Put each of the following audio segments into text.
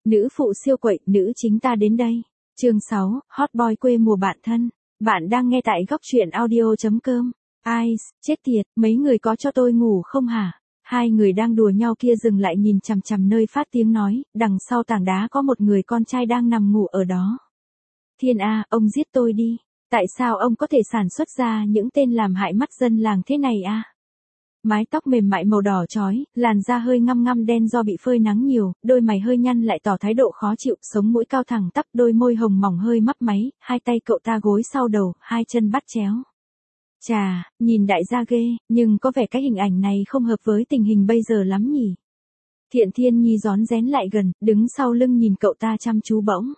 Nữ phụ siêu quậy, nữ chính ta đến đây. Chương 6, Hot Boy quê mùa bạn thân. Bạn đang nghe tại góc truyện audio.com. Ai, chết tiệt, mấy người có cho tôi ngủ không hả? Hai người đang đùa nhau kia dừng lại nhìn chằm chằm nơi phát tiếng nói, đằng sau tảng đá có một người con trai đang nằm ngủ ở đó. Thiên A, ông giết tôi đi. Tại sao ông có thể sản xuất ra những tên làm hại mắt dân làng thế này a? Mái tóc mềm mại màu đỏ chói, làn da hơi ngăm ngăm đen do bị phơi nắng nhiều, đôi mày hơi nhăn lại tỏ thái độ khó chịu, sống mũi cao thẳng tắp, đôi môi hồng mỏng hơi mấp máy, hai tay cậu ta gối sau đầu, hai chân bắt chéo. Chà, nhìn đại gia ghê, nhưng có vẻ cái hình ảnh này không hợp với tình hình bây giờ lắm nhỉ. Thiện Thiên Nhi rón rén lại gần, đứng sau lưng nhìn cậu ta chăm chú bỗng.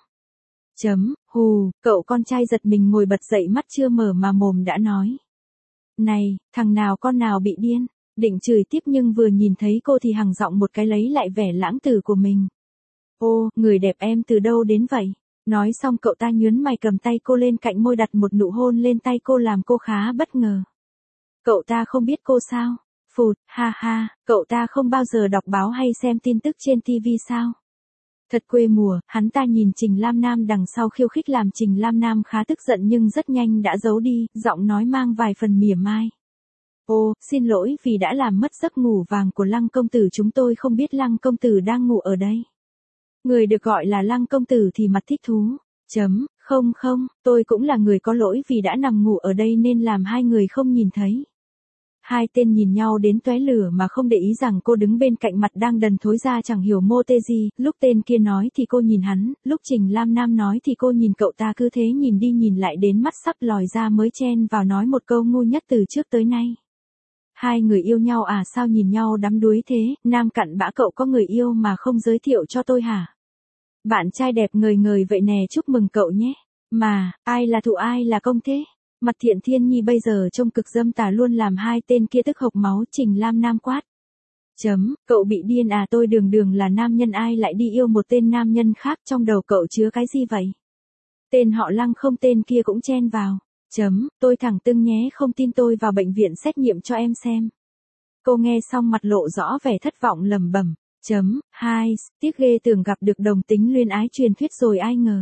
Hù, cậu con trai giật mình ngồi bật dậy, mắt chưa mở mà mồm đã nói. Này, thằng nào con nào bị điên, định chửi tiếp nhưng vừa nhìn thấy cô thì hằng giọng một cái lấy lại vẻ lãng tử của mình. Ô, người đẹp em từ đâu đến vậy? Nói xong cậu ta nhướng mày cầm tay cô lên cạnh môi đặt một nụ hôn lên tay cô làm cô khá bất ngờ. Cậu ta không biết cô sao? Phụt, ha ha, cậu ta không bao giờ đọc báo hay xem tin tức trên TV sao? Thật quê mùa, hắn ta nhìn Trình Lam Nam đằng sau khiêu khích làm Trình Lam Nam khá tức giận nhưng rất nhanh đã giấu đi, giọng nói mang vài phần mỉa mai. Ô, xin lỗi vì đã làm mất giấc ngủ vàng của Lăng công tử, chúng tôi không biết Lăng công tử đang ngủ ở đây. Người được gọi là Lăng công tử thì mặt thích thú. Không, tôi cũng là người có lỗi vì đã nằm ngủ ở đây nên làm hai người không nhìn thấy. Hai tên nhìn nhau đến tóe lửa mà không để ý rằng cô đứng bên cạnh mặt đang đần thối ra chẳng hiểu mô tê gì, lúc tên kia nói thì cô nhìn hắn, lúc Trình Lam Nam nói thì cô nhìn cậu ta, cứ thế nhìn đi nhìn lại đến mắt sắp lòi ra mới chen vào nói một câu ngu nhất từ trước tới nay. Hai người yêu nhau à, sao nhìn nhau đắm đuối thế, Nam cặn bã cậu có người yêu mà không giới thiệu cho tôi hả? Bạn trai đẹp ngời ngời vậy nè, chúc mừng cậu nhé. Mà, ai là thụ ai là công thế? Mặt Thiện Thiên Nhi bây giờ trông cực dâm tà luôn làm hai tên kia tức hộc máu. Trình Lam Nam quát. Cậu bị điên à, tôi đường là nam nhân ai lại đi yêu một tên nam nhân khác, trong đầu cậu chứa cái gì vậy? Tên họ Lăng không, tên kia cũng chen vào. Tôi thẳng tưng nhé, không tin tôi vào bệnh viện xét nghiệm cho em xem. Cô nghe xong mặt lộ rõ vẻ thất vọng lẩm bẩm. Tiếc ghê, tưởng gặp được đồng tính luyến ái truyền thuyết rồi ai ngờ.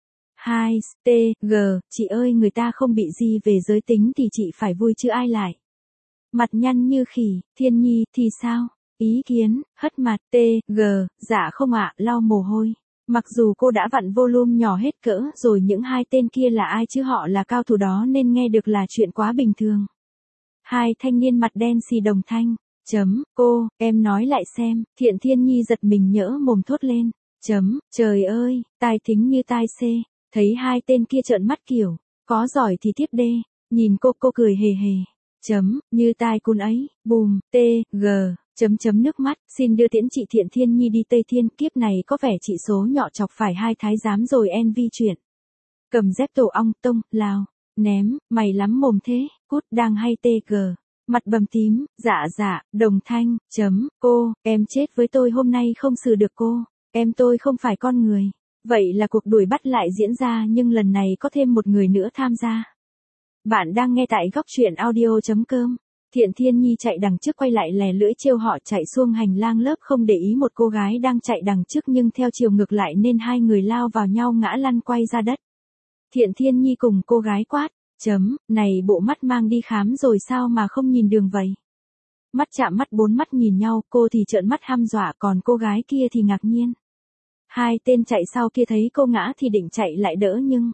Chị ơi, người ta không bị gì về giới tính thì chị phải vui chứ ai lại. Mặt nhăn như khỉ. Thiên Nhi thì sao? Ý kiến, hất mặt. Dạ không ạ, lau mồ hôi. Mặc dù cô đã vặn volume nhỏ hết cỡ rồi, những hai tên kia là ai chứ, họ là cao thủ đó nên nghe được là chuyện quá bình thường. Hai thanh niên mặt đen xì đồng thanh. Cô, em nói lại xem. Thiện Thiên Nhi giật mình nhỡ mồm thốt lên. Trời ơi, tai thính như tai xê. Thấy hai tên kia trợn mắt kiểu, có giỏi thì tiếp đê. Nhìn cô cười hề hề. Như tai cún ấy, bùm, nước mắt, xin đưa tiễn chị Thiện Thiên Nhi đi Tây Thiên, kiếp này có vẻ chị số nhọ chọc phải hai thái giám rồi vi chuyện. Cầm dép tổ ong, tông, lao, ném, mày lắm mồm thế, cút, đang hay mặt bầm tím, dạ, đồng thanh, cô, em chết với tôi hôm nay không xử được cô, tôi không phải con người. Vậy là cuộc đuổi bắt lại diễn ra nhưng lần này có thêm một người nữa tham gia. Bạn đang nghe tại góc truyện audio.com. Thiện Thiên Nhi chạy đằng trước quay lại lè lưỡi trêu họ chạy xuông hành lang lớp, không để ý một cô gái đang chạy đằng trước nhưng theo chiều ngược lại nên hai người lao vào nhau ngã lăn quay ra đất. Thiện Thiên Nhi cùng cô gái quát. Này, bộ mắt mang đi khám rồi sao mà không nhìn đường vậy? Mắt chạm mắt, bốn mắt nhìn nhau, cô thì trợn mắt hăm dọa, còn cô gái kia thì ngạc nhiên. Hai tên chạy sau kia thấy cô ngã thì định chạy lại đỡ nhưng...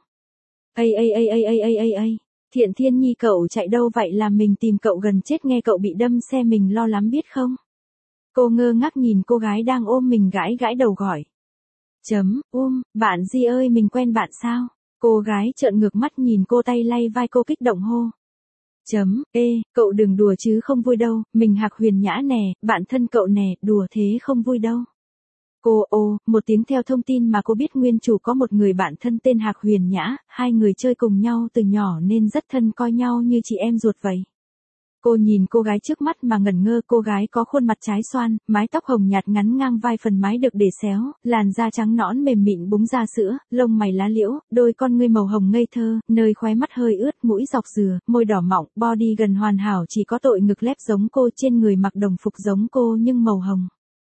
Thiện Thiên Nhi, cậu chạy đâu vậy, làm mình tìm cậu gần chết, nghe cậu bị đâm xe mình lo lắm biết không? Cô ngơ ngác nhìn cô gái đang ôm mình gãi đầu gọi. Bạn gì ơi, mình quen bạn sao? Cô gái trợn ngược mắt nhìn cô, tay lay vai cô kích động hô. Cậu đừng đùa chứ không vui đâu, mình Hạc Huyền Nhã nè, bạn thân cậu nè, đùa thế không vui đâu. Một tiếng theo thông tin mà cô biết, nguyên chủ có một người bạn thân tên Hạc Huyền Nhã, hai người chơi cùng nhau từ nhỏ nên rất thân, coi nhau như chị em ruột vậy. Cô nhìn cô gái trước mắt mà ngẩn ngơ, cô gái có khuôn mặt trái xoan, mái tóc hồng nhạt ngắn ngang vai, phần mái được để xéo, làn da trắng nõn mềm mịn búng ra sữa, lông mày lá liễu, đôi con ngươi màu hồng ngây thơ, nơi khóe mắt hơi ướt, mũi dọc dừa, môi đỏ mọng, body gần hoàn hảo, chỉ có tội ngực lép giống cô, trên người mặc đồng phục giống cô nhưng màu hồng.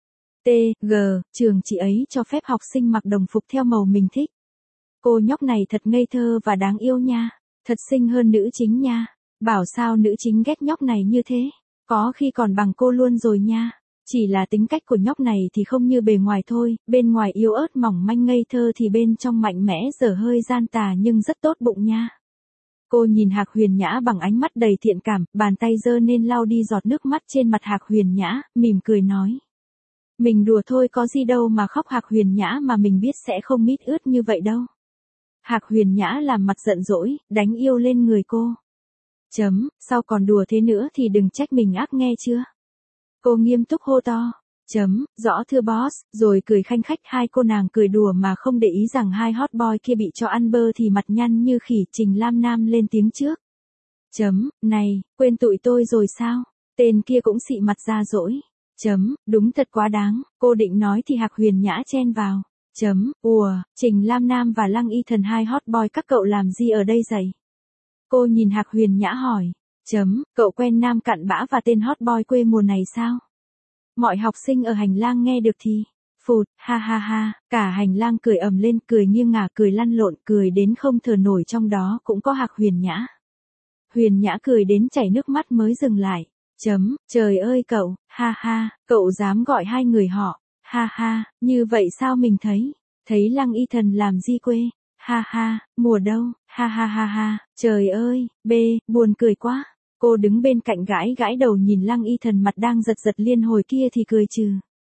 T.G. Trường chị ấy cho phép học sinh mặc đồng phục theo màu mình thích. Cô nhóc này thật ngây thơ và đáng yêu nha. Thật xinh hơn nữ chính nha. Bảo sao nữ chính ghét nhóc này như thế. Có khi còn bằng cô luôn rồi nha. Chỉ là tính cách của nhóc này thì không như bề ngoài thôi. Bên ngoài yếu ớt mỏng manh ngây thơ thì bên trong mạnh mẽ dở hơi gian tà nhưng rất tốt bụng nha. Cô nhìn Hạc Huyền Nhã bằng ánh mắt đầy thiện cảm, bàn tay giơ lên lau đi giọt nước mắt trên mặt Hạc Huyền Nhã, mỉm cười nói. Mình đùa thôi có gì đâu mà khóc. Hạc Huyền Nhã mà mình biết sẽ không mít ướt như vậy đâu. Hạc Huyền Nhã làm mặt giận dỗi, đánh yêu lên người cô. Sau còn đùa thế nữa thì đừng trách mình ác nghe chưa? Cô nghiêm túc hô to. Rõ thưa boss, rồi cười khanh khách. Hai cô nàng cười đùa mà không để ý rằng hai hot boy kia bị cho ăn bơ thì mặt nhăn như khỉ. Trình Lam Nam lên tiếng trước. Này, quên tụi tôi rồi sao? Tên kia cũng xị mặt ra dỗi. Đúng thật quá đáng, cô định nói thì Hạc Huyền Nhã chen vào. Trình Lam Nam và Lăng Y Thần hai hot boy các cậu làm gì ở đây dậy? Cô nhìn Hạc Huyền Nhã hỏi. Cậu quen nam cặn bã và tên hot boy quê mùa này sao? Mọi học sinh ở hành lang nghe được thì, phụt, ha ha ha, cả hành lang cười ầm lên, cười nghiêng ngả, cười lăn lộn, cười đến không thở nổi, trong đó cũng có Hạc Huyền Nhã. Huyền Nhã cười đến chảy nước mắt mới dừng lại. Trời ơi cậu, ha ha, cậu dám gọi hai người họ, ha ha, như vậy sao mình thấy Lăng Y Thần làm gì quê, ha ha, mùa đâu, ha ha ha ha, trời ơi, buồn cười quá. Cô đứng bên cạnh gãi gãi đầu nhìn Lăng Y Thần mặt đang giật giật liên hồi kia thì cười trừ.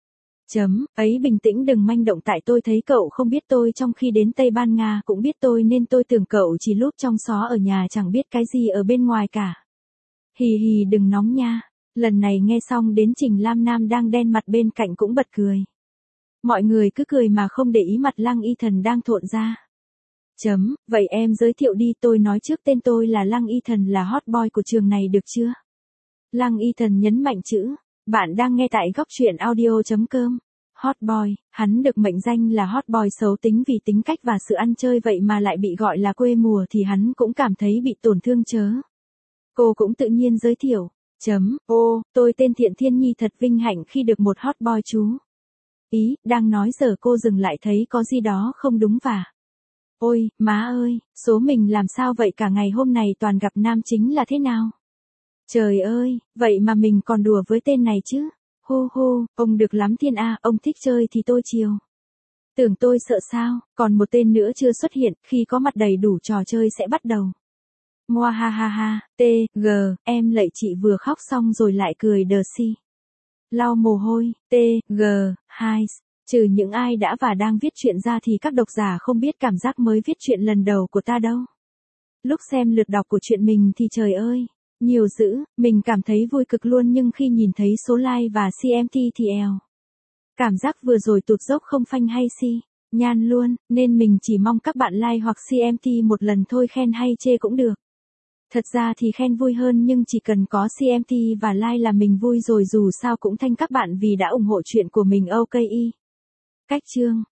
Ấy bình tĩnh đừng manh động, tại tôi thấy cậu không biết tôi trong khi đến Tây Ban Nha cũng biết tôi nên tôi tưởng cậu chỉ lúp trong xó ở nhà chẳng biết cái gì ở bên ngoài cả. Hì hì đừng nóng nha. Lần này nghe xong đến Trình Lam Nam đang đen mặt bên cạnh cũng bật cười. Mọi người cứ cười mà không để ý mặt Lăng Y Thần đang thộn ra. Vậy em giới thiệu đi, tôi nói trước tên tôi là Lăng Y Thần, là hot boy của trường này được chưa? Lăng Y Thần nhấn mạnh chữ. Bạn đang nghe tại góc truyện audio.com. Hot boy, hắn được mệnh danh là hot boy xấu tính vì tính cách và sự ăn chơi, vậy mà lại bị gọi là quê mùa thì hắn cũng cảm thấy bị tổn thương chớ. Cô cũng tự nhiên giới thiệu. Tôi tên Thiện Thiên Nhi, thật vinh hạnh khi được một hot boy chú. Ý, đang nói giờ cô dừng lại thấy có gì đó không đúng vả. Ôi, má ơi, số mình làm sao vậy, cả ngày hôm này toàn gặp nam chính là thế nào? Trời ơi, vậy mà mình còn đùa với tên này chứ. Ông được lắm Thiên A, ông thích chơi thì tôi chiều. Tưởng tôi sợ sao, còn một tên nữa chưa xuất hiện, khi có mặt đầy đủ trò chơi sẽ bắt đầu. Ngoa ha ha ha, T.G. Em lạy chị vừa khóc xong rồi lại cười đờ si. Lau mồ hôi, T.G. Highs. Trừ những ai đã và đang viết truyện ra thì các độc giả không biết cảm giác mới viết truyện lần đầu của ta đâu. Lúc xem lượt đọc của truyện mình thì trời ơi, nhiều dữ, mình cảm thấy vui cực luôn, nhưng khi nhìn thấy số like và CMT thì eo. Cảm giác vừa rồi tụt dốc không phanh hay nhan luôn, nên mình chỉ mong các bạn like hoặc CMT một lần thôi, khen hay chê cũng được. Thật ra thì khen vui hơn, nhưng chỉ cần có CMT và like là mình vui rồi, dù sao cũng thank các bạn vì đã ủng hộ chuyện của mình. Ok. Cách chương